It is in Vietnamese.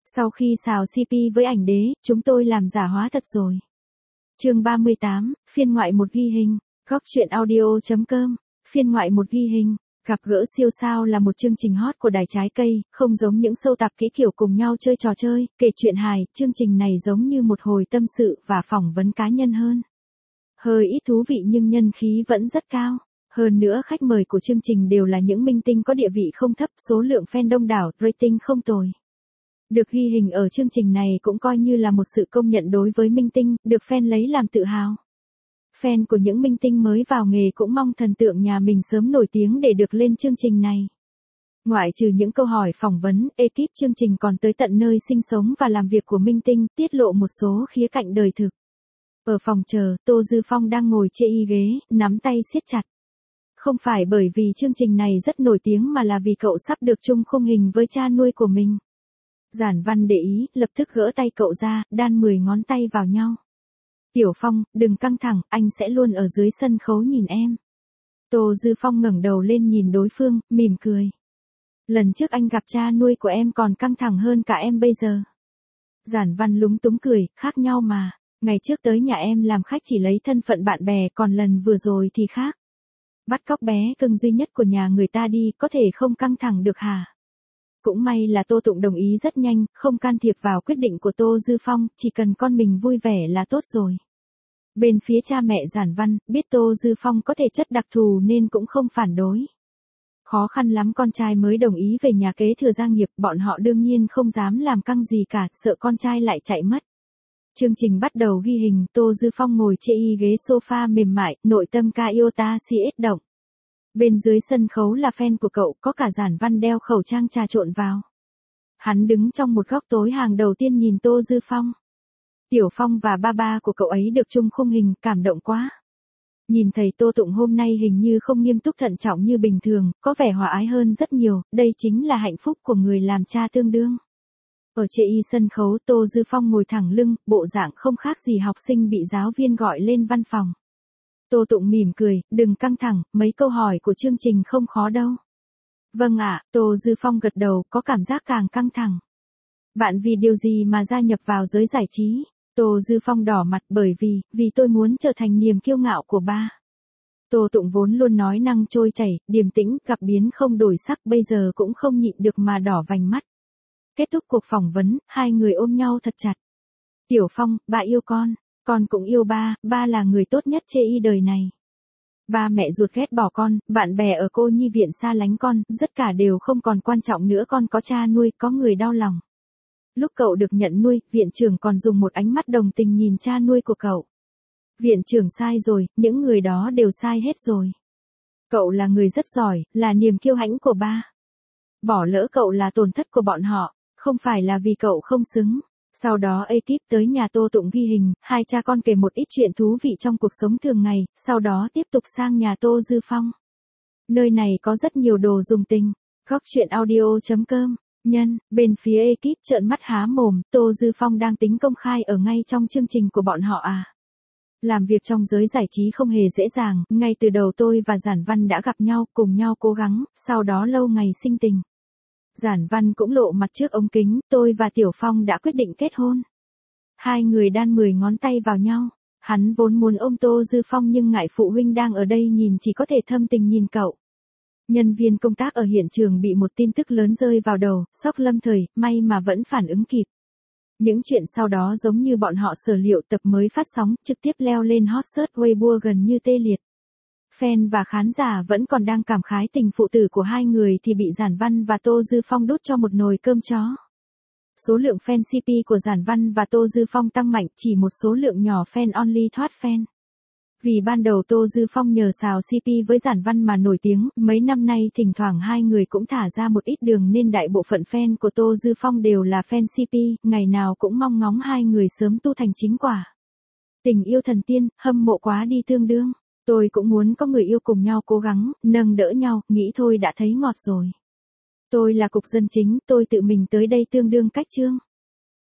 Sau khi xào CP với ảnh đế, chúng tôi làm giả hóa thật rồi. Chương 38, phiên ngoại một ghi hình. Góc truyện audio.com. Phiên ngoại một ghi hình. Gặp gỡ siêu sao là một chương trình hot của đài trái cây, không giống những show tạp kỹ kiểu cùng nhau chơi trò chơi, kể chuyện hài, chương trình này giống như một hồi tâm sự và phỏng vấn cá nhân hơn. Hơi ít thú vị nhưng nhân khí vẫn rất cao. Hơn nữa khách mời của chương trình đều là những minh tinh có địa vị không thấp, số lượng fan đông đảo, rating không tồi. Được ghi hình ở chương trình này cũng coi như là một sự công nhận đối với minh tinh, được fan lấy làm tự hào. Fan của những minh tinh mới vào nghề cũng mong thần tượng nhà mình sớm nổi tiếng để được lên chương trình này. Ngoại trừ những câu hỏi phỏng vấn, ekip chương trình còn tới tận nơi sinh sống và làm việc của minh tinh, tiết lộ một số khía cạnh đời thực. Ở phòng chờ, Tô Dư Phong đang ngồi chê y ghế, nắm tay siết chặt. Không phải bởi vì chương trình này rất nổi tiếng mà là vì cậu sắp được chung khung hình với cha nuôi của mình. Giản Văn để ý, lập tức gỡ tay cậu ra, đan 10 ngón tay vào nhau. Tiểu Phong, đừng căng thẳng, anh sẽ luôn ở dưới sân khấu nhìn em. Tô Dư Phong ngẩng đầu lên nhìn đối phương, mỉm cười. Lần trước anh gặp cha nuôi của em còn căng thẳng hơn cả em bây giờ. Giản Văn lúng túng cười, khác nhau mà. Ngày trước tới nhà em làm khách chỉ lấy thân phận bạn bè, còn lần vừa rồi thì khác. Bắt cóc bé cưng duy nhất của nhà người ta đi, có thể không căng thẳng được hả? Cũng may là Tô Tụng đồng ý rất nhanh, không can thiệp vào quyết định của Tô Dư Phong, chỉ cần con mình vui vẻ là tốt rồi. Bên phía cha mẹ Giản Văn, biết Tô Dư Phong có thể chất đặc thù nên cũng không phản đối. Khó khăn lắm con trai mới đồng ý về nhà kế thừa gia nghiệp, bọn họ đương nhiên không dám làm căng gì cả, sợ con trai lại chạy mất. Chương trình bắt đầu ghi hình, Tô Dư Phong ngồi chê y ghế sofa mềm mại, nội tâm ca Iota CS động. Bên dưới sân khấu là fan của cậu, có cả Giản Văn đeo khẩu trang trà trộn vào. Hắn đứng trong một góc tối hàng đầu tiên nhìn Tô Dư Phong. Tiểu Phong và ba của cậu ấy được chung khung hình, cảm động quá. Nhìn thầy Tô Tụng hôm nay hình như không nghiêm túc thận trọng như bình thường, có vẻ hòa ái hơn rất nhiều, đây chính là hạnh phúc của người làm cha tương đương. Ở chê y sân khấu, Tô Dư Phong ngồi thẳng lưng, bộ dạng không khác gì học sinh bị giáo viên gọi lên văn phòng. Tô Tụng mỉm cười, đừng căng thẳng, mấy câu hỏi của chương trình không khó đâu. Vâng ạ, Tô Dư Phong gật đầu, có cảm giác càng căng thẳng. Bạn vì điều gì mà gia nhập vào giới giải trí? Tô Dư Phong đỏ mặt bởi vì tôi muốn trở thành niềm kiêu ngạo của ba. Tô Tụng vốn luôn nói năng trôi chảy, điềm tĩnh, gặp biến không đổi sắc, bây giờ cũng không nhịn được mà đỏ vành mắt. Kết thúc cuộc phỏng vấn, hai người ôm nhau thật chặt. Tiểu Phong, ba yêu con cũng yêu ba là người tốt nhất chê y đời này. Ba mẹ ruột ghét bỏ con, bạn bè ở cô nhi viện xa lánh con, tất cả đều không còn quan trọng nữa, con có cha nuôi, có người đau lòng. Lúc cậu được nhận nuôi, viện trưởng còn dùng một ánh mắt đồng tình nhìn cha nuôi của cậu. Viện trưởng sai rồi, những người đó đều sai hết rồi. Cậu là người rất giỏi, là niềm kiêu hãnh của ba. Bỏ lỡ cậu là tổn thất của bọn họ, không phải là vì cậu không xứng. Sau đó ekip tới nhà Tô Tụng ghi hình, hai cha con kể một ít chuyện thú vị trong cuộc sống thường ngày, sau đó tiếp tục sang nhà Tô Dư Phong. Nơi này có rất nhiều đồ dùng tình. Góc truyện audio.com. Bên phía ekip trợn mắt há mồm, Tô Dư Phong đang tính công khai ở ngay trong chương trình của bọn họ à. Làm việc trong giới giải trí không hề dễ dàng, ngay từ đầu tôi và Giản Văn đã gặp nhau, cùng nhau cố gắng, sau đó lâu ngày sinh tình. Giản Văn cũng lộ mặt trước ống kính, tôi và Tiểu Phong đã quyết định kết hôn. Hai người đan 10 ngón tay vào nhau. Hắn vốn muốn ôm Tô Dư Phong nhưng ngại phụ huynh đang ở đây nhìn, chỉ có thể thâm tình nhìn cậu. Nhân viên công tác ở hiện trường bị một tin tức lớn rơi vào đầu, sốc lâm thời, may mà vẫn phản ứng kịp. Những chuyện sau đó giống như bọn họ sở liệu, tập mới phát sóng, trực tiếp leo lên hot search Weibo gần như tê liệt. Fan và khán giả vẫn còn đang cảm khái tình phụ tử của hai người thì bị Giản Văn và Tô Dư Phong đút cho một nồi cơm chó. Số lượng fan CP của Giản Văn và Tô Dư Phong tăng mạnh, chỉ một số lượng nhỏ fan only thoát fan. Vì ban đầu Tô Dư Phong nhờ xào CP với Giản Văn mà nổi tiếng, mấy năm nay thỉnh thoảng hai người cũng thả ra một ít đường nên đại bộ phận fan của Tô Dư Phong đều là fan CP, ngày nào cũng mong ngóng hai người sớm tu thành chính quả. Tình yêu thần tiên, hâm mộ quá đi tương đương. Tôi cũng muốn có người yêu cùng nhau cố gắng, nâng đỡ nhau, nghĩ thôi đã thấy ngọt rồi. Tôi là cục dân chính, tôi tự mình tới đây tương đương cách chương.